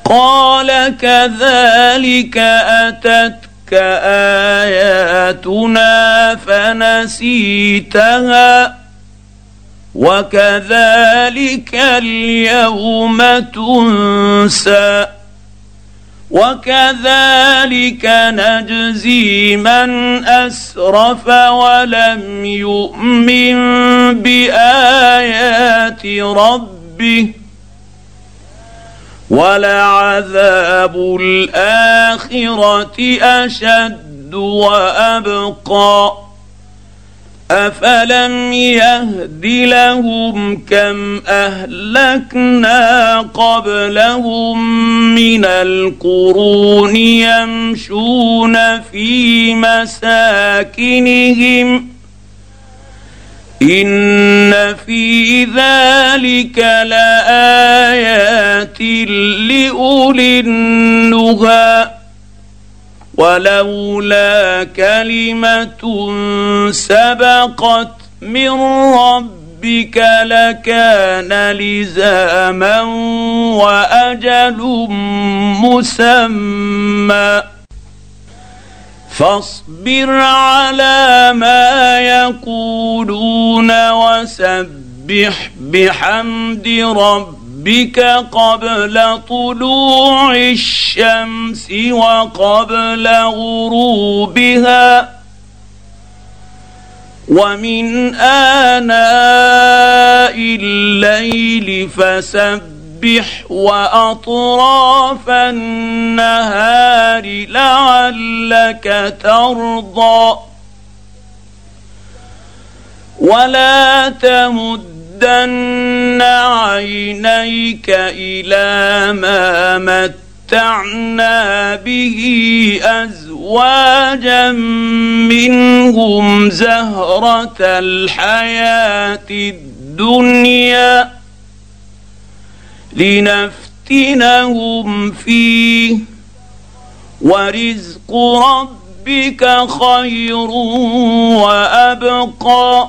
قال كذلك أتتك آياتنا فنسيتها وكذلك اليوم تنسى وكذلك نجزي من أسرف ولم يؤمن بآيات ربه ولعذاب الآخرة أشد وأبقى أفلم يهد لهم كم أهلكنا قبلهم من القرون يمشون في مساكنهم إن في ذلك لآيات لأولي النهى ولولا كلمة سبقت من ربك لكان لزاما وأجل مسمى فاصبر على ما يقولون وسبح بحمد ربك قبل طلوع الشمس وقبل غروبها ومن آناء الليل فسبح وأطراف النهار لعلك ترضى ولا تمدن عينيك إلى ما متعنا به أزواجا منهم زهرة الحياة الدنيا لنفتنهم فيه ورزق ربك خير وأبقى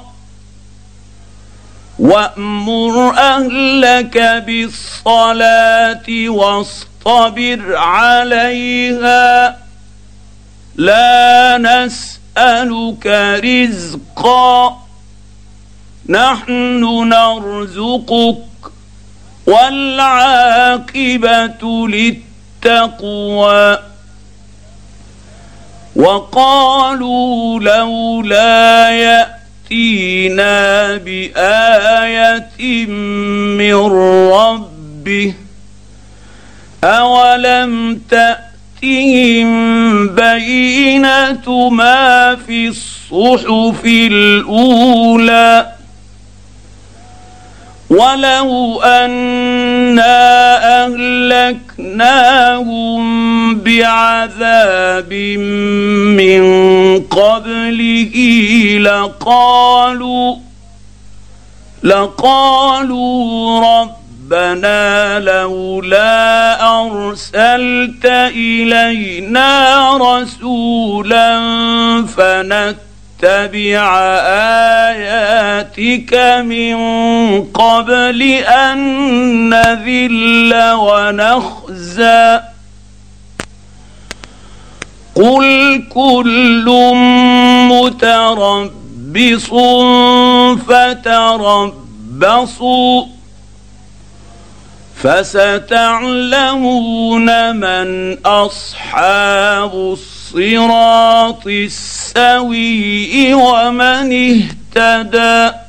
وأمر أهلك بالصلاة واصطبر عليها لا نسألك رزقا نحن نرزقك والعاقبة للتقوى وقالوا لولا يأتينا بآية من ربه أولم تأتهم بينة ما في الصحف الأولى ولو أنا أهلكناهم بعذاب من قبله لقالوا ربنا لولا أرسلت إلينا رسولا فنتبع آياتك من قبل أن نذل ونخزى قل كل متربص فتربصوا فستعلمون من أصحاب الصراط السوي ومن اهتدى.